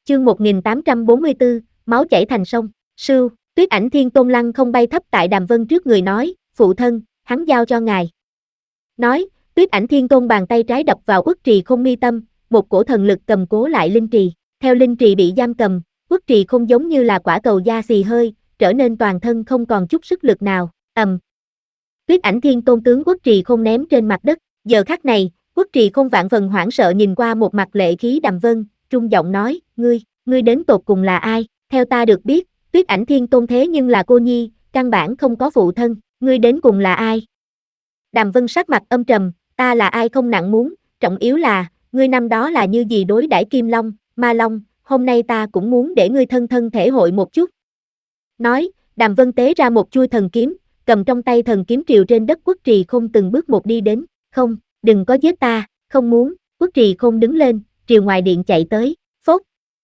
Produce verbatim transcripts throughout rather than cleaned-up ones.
Chương một nghìn tám trăm bốn mươi tư, máu chảy thành sông. Sưu, Tuyết Ảnh Thiên Tôn lăng không bay thấp tại Đàm Vân trước người nói, phụ thân, hắn giao cho ngài. Nói, Tuyết Ảnh Thiên Tôn bàn tay trái đập vào Uất Trì Khôn mi tâm, một cổ thần lực cầm cố lại linh trì. Theo linh trì bị giam cầm, Uất Trì Khôn giống như là quả cầu da xì hơi, trở nên toàn thân không còn chút sức lực nào. Ầm. Tuyết Ảnh Thiên Tôn tướng Uất Trì Khôn ném trên mặt đất. Giờ khắc này, Uất Trì Khôn vạn phần hoảng sợ nhìn qua một mặt lệ khí Đàm Vân, trung giọng nói, ngươi, ngươi đến tột cùng là ai? Theo ta được biết, Tuyết Ảnh Thiên Tôn thế nhưng là cô nhi, căn bản không có phụ thân, ngươi đến cùng là ai? Đàm Vân sắc mặt âm trầm, ta là ai không nặng muốn, trọng yếu là, ngươi năm đó là như gì đối đãi Kim Long, Ma Long, hôm nay ta cũng muốn để ngươi thân thân thể hội một chút. Nói, Đàm Vân tế ra một chuôi thần kiếm, cầm trong tay thần kiếm triều trên đất Uất Trì Khôn từng bước một đi đến, không, đừng có giết ta, không muốn. Uất Trì Khôn đứng lên, triều ngoài điện chạy tới, phốt.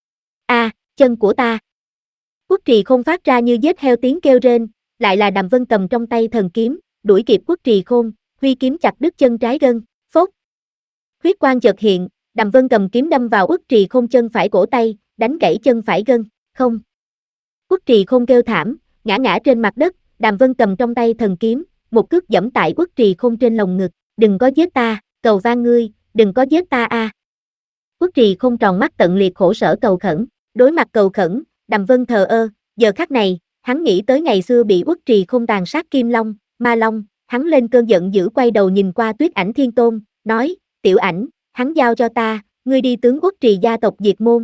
A, à, chân của ta. Uất Trì Khôn phát ra như giết heo tiếng kêu rên, lại là Đàm Vân cầm trong tay thần kiếm, đuổi kịp Uất Trì Khôn, huy kiếm chặt đứt chân trái gân, phốt. Huyết quang chợt hiện, Đàm Vân cầm kiếm đâm vào Uất Trì Khôn chân phải cổ tay, đánh gãy chân phải gân, không. Uất Trì Khôn kêu thảm, ngã ngã trên mặt đất, Đàm Vân cầm trong tay thần kiếm, một cước giẫm tại Uất Trì Khôn trên lồng ngực, đừng có giết ta, cầu van ngươi, đừng có giết ta a. À. Uất Trì Khôn tròn mắt tận liệt khổ sở cầu khẩn, đối mặt cầu khẩn, Đàm Vân thờ ơ, giờ khắc này, hắn nghĩ tới ngày xưa bị Uất Trì Khôn tàn sát Kim Long, Ma Long, hắn lên cơn giận dữ quay đầu nhìn qua Tuyết Ảnh Thiên Tôn, nói, tiểu ảnh, hắn giao cho ta, ngươi đi tướng Uất Trì gia tộc diệt môn.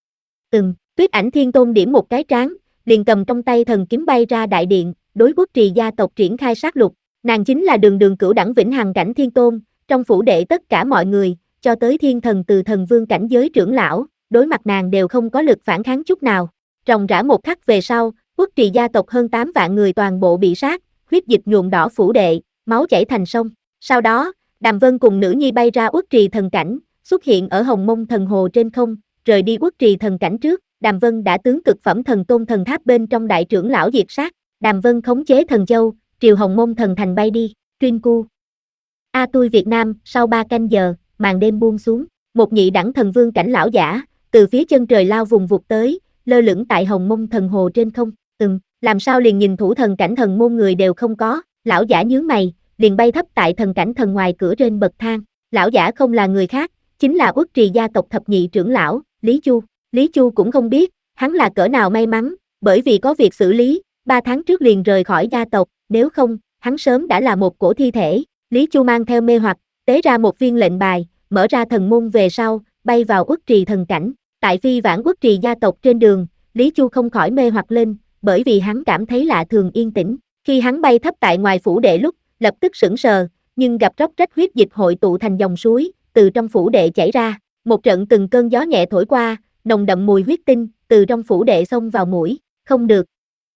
Ừm, Tuyết Ảnh Thiên Tôn điểm một cái trán, liền cầm trong tay thần kiếm bay ra đại điện, đối Uất Trì gia tộc triển khai sát lục, nàng chính là đường đường cửu đẳng vĩnh hằng cảnh thiên tôn, trong phủ đệ tất cả mọi người, cho tới thiên thần từ thần vương cảnh giới trưởng lão, đối mặt nàng đều không có lực phản kháng chút nào. Ròng rã một khắc về sau, Uất Trì gia tộc hơn tám vạn người toàn bộ bị sát, huyết dịch nhuộm đỏ phủ đệ, máu chảy thành sông. Sau đó, Đàm Vân cùng nữ nhi bay ra Uất Trì thần cảnh, xuất hiện ở Hồng Mông thần hồ trên không, rời đi Uất Trì thần cảnh trước, Đàm Vân đã tướng cực phẩm thần tôn thần tháp bên trong đại trưởng lão diệt sát, Đàm Vân khống chế thần châu, triều Hồng Mông thần thành bay đi, Tuyên Cu. A Tui Việt Nam, sau ba canh giờ, màn đêm buông xuống, một nhị đẳng thần vương cảnh lão giả, từ phía chân trời lao vùng vụt tới, lơ lửng tại Hồng Mông thần hồ trên không, ừm, làm sao liền nhìn thủ thần cảnh thần môn người đều không có, lão giả nhướng mày, liền bay thấp tại thần cảnh thần ngoài cửa trên bậc thang, lão giả không là người khác, chính là Uất Trì gia tộc thập nhị trưởng lão, Lý Chu, Lý Chu cũng không biết, hắn là cỡ nào may mắn, bởi vì có việc xử lý, ba tháng trước liền rời khỏi gia tộc, nếu không, hắn sớm đã là một cổ thi thể. Lý Chu mang theo mê hoặc, tế ra một viên lệnh bài, mở ra thần môn về sau, bay vào Uất Trì thần cảnh. Tại phi vãng Uất Trì gia tộc trên đường, Lý Chu không khỏi mê hoặc lên, bởi vì hắn cảm thấy lạ thường yên tĩnh. Khi hắn bay thấp tại ngoài phủ đệ lúc, lập tức sững sờ, nhưng gặp róc rách huyết dịch hội tụ thành dòng suối, từ trong phủ đệ chảy ra. Một trận từng cơn gió nhẹ thổi qua, nồng đậm mùi huyết tinh, từ trong phủ đệ xông vào mũi. Không được.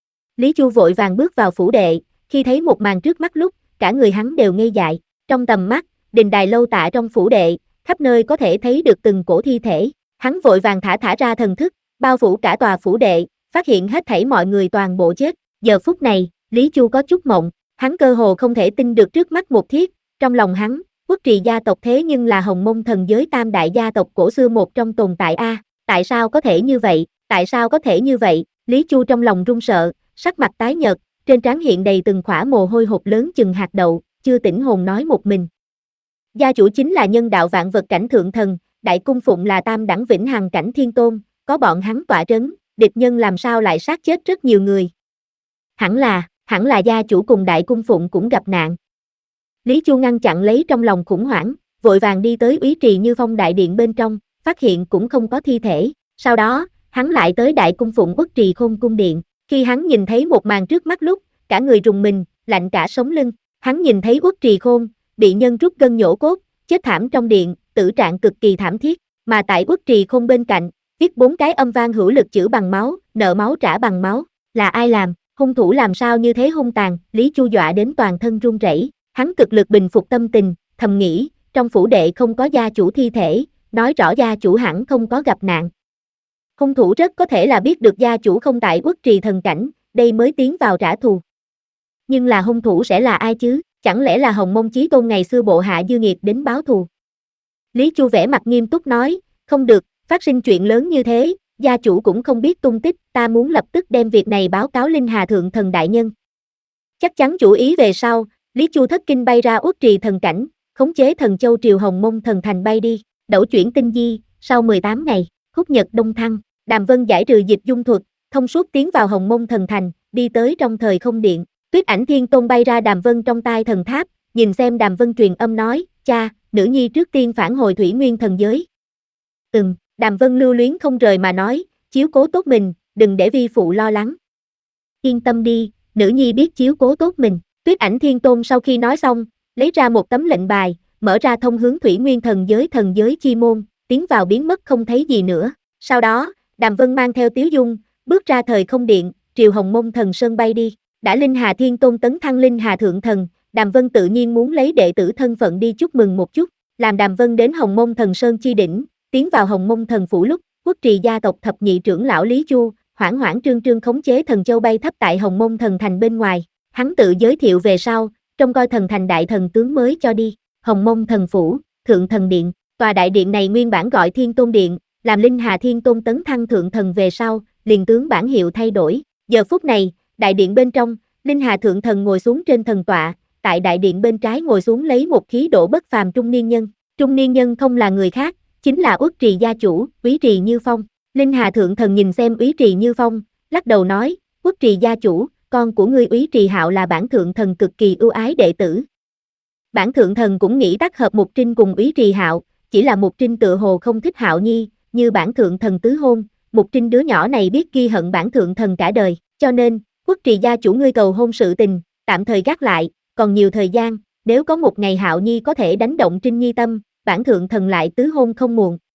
Lý Chu vội vàng bước vào phủ đệ, khi thấy một màn trước mắt lúc, cả người hắn đều ngây dại. Trong tầm mắt, đình đài lâu tạ trong phủ đệ, khắp nơi có thể thấy được từng cổ thi thể. Hắn vội vàng thả thả ra thần thức, bao phủ cả tòa phủ đệ, phát hiện hết thảy mọi người toàn bộ chết. Giờ phút này, Lý Chu có chút mộng, hắn cơ hồ không thể tin được trước mắt một thiết, trong lòng hắn, Uất Trì gia tộc thế nhưng là Hồng Mông thần giới tam đại gia tộc cổ xưa một trong tồn tại a, tại sao có thể như vậy, tại sao có thể như vậy? Lý Chu trong lòng run sợ, sắc mặt tái nhợt, trên trán hiện đầy từng khỏa mồ hôi hột lớn chừng hạt đậu, chưa tỉnh hồn nói một mình. Gia chủ chính là nhân đạo vạn vật cảnh thượng thần, đại cung phụng là tam đẳng vĩnh hằng cảnh thiên tôn, có bọn hắn tỏa trấn, địch nhân làm sao lại sát chết rất nhiều người. Hẳn là, hẳn là gia chủ cùng đại cung phụng cũng gặp nạn. Lý Chu ngăn chặn lấy trong lòng khủng hoảng, vội vàng đi tới Úy Trì Như Phong đại điện bên trong, phát hiện cũng không có thi thể. Sau đó, hắn lại tới đại cung phụng Uất Trì Khôn cung điện. Khi hắn nhìn thấy một màn trước mắt lúc, cả người rùng mình, lạnh cả sống lưng. Hắn nhìn thấy Uất Trì Khôn bị nhân rút gân nhổ cốt, chết thảm trong điện, tử trạng cực kỳ thảm thiết. Mà tại Uất Trì Khôn bên cạnh, viết bốn cái âm vang hữu lực chữ bằng máu, nợ máu trả bằng máu. Là ai làm? Hung thủ làm sao như thế hung tàn? Lý Chu dọa đến toàn thân run rẩy. Hắn cực lực bình phục tâm tình, thầm nghĩ, trong phủ đệ không có gia chủ thi thể, nói rõ gia chủ hẳn không có gặp nạn. Hung thủ rất có thể là biết được gia chủ không tại Uất Trì thần cảnh, đây mới tiến vào trả thù. Nhưng là hung thủ sẽ là ai chứ? Chẳng lẽ là Hồng Mông Chí Tôn ngày xưa bộ hạ dư nghiệt đến báo thù? Lý Chu vẻ mặt nghiêm túc nói, không được, phát sinh chuyện lớn như thế, gia chủ cũng không biết tung tích, ta muốn lập tức đem việc này báo cáo Linh Hà Thượng Thần đại nhân. Chắc chắn chủ ý về sau, Lý Chu thất kinh bay ra Uất Trì thần cảnh, khống chế thần châu Triều Hồng Mông thần thành bay đi, đẩu chuyển tinh di, sau mười tám ngày, khúc nhật đông thăng, Đàm Vân giải trừ dịch dung thuật, thông suốt tiến vào Hồng Mông thần thành, đi tới trong thời không điện, Tuyết Ảnh Thiên Tôn bay ra Đàm Vân trong tai thần tháp, nhìn xem Đàm Vân truyền âm nói, cha, nữ nhi trước tiên phản hồi Thủy Nguyên thần giới. Ừm, Đàm Vân lưu luyến không rời mà nói, chiếu cố tốt mình, đừng để vi phụ lo lắng. Yên tâm đi, nữ nhi biết chiếu cố tốt mình. Tuyết Ảnh Thiên Tôn sau khi nói xong, lấy ra một tấm lệnh bài, mở ra thông hướng Thủy Nguyên thần giới thần giới chi môn, tiến vào biến mất không thấy gì nữa. Sau đó, Đàm Vân mang theo Tiếu Dung, bước ra thời không điện, Triều Hồng Mông thần sơn bay đi. Đã Linh Hà Thiên Tôn tấn thăng Linh Hà Thượng Thần, Đàm Vân tự nhiên muốn lấy đệ tử thân phận đi chúc mừng một chút, làm Đàm Vân đến Hồng Mông thần sơn chi đỉnh, tiến vào Hồng Mông thần phủ lúc, Quốc Trì gia tộc thập nhị trưởng lão Lý Chu, hoảng hoảng trương trương khống chế thần châu bay thấp tại Hồng Mông thần thành bên ngoài, hắn tự giới thiệu về sau, trông coi thần thành đại thần tướng mới cho đi, Hồng Mông thần phủ, Thượng Thần điện, tòa đại điện này nguyên bản gọi Thiên Tôn điện, làm Linh Hà Thiên Tôn tấn thăng Thượng Thần về sau, liền tướng bản hiệu thay đổi. Giờ phút này, đại điện bên trong, Linh Hà Thượng Thần ngồi xuống trên thần tọa, tại đại điện bên trái ngồi xuống lấy một khí độ bất phàm trung niên nhân. Trung niên nhân không là người khác, chính là Uất Trì gia chủ, Úy Trì Như Phong. Linh Hà Thượng Thần nhìn xem Úy Trì Như Phong, lắc đầu nói, Uất Trì gia chủ, con của ngươi Úy Trì Hạo là bản Thượng Thần cực kỳ ưu ái đệ tử. Bản Thượng Thần cũng nghĩ tác hợp Mục Trinh cùng Úy Trì Hạo, chỉ là Mục Trinh tựa hồ không thích Hạo Nhi, như bản Thượng Thần tứ hôn, Mục Trinh đứa nhỏ này biết ghi hận bản Thượng Thần cả đời, cho nên, Uất Trì gia chủ ngươi cầu hôn sự tình, tạm thời gác lại, còn nhiều thời gian, nếu có một ngày Hạo Nhi có thể đánh động Trinh Nhi tâm, bản Thượng Thần lại tứ hôn không muộn.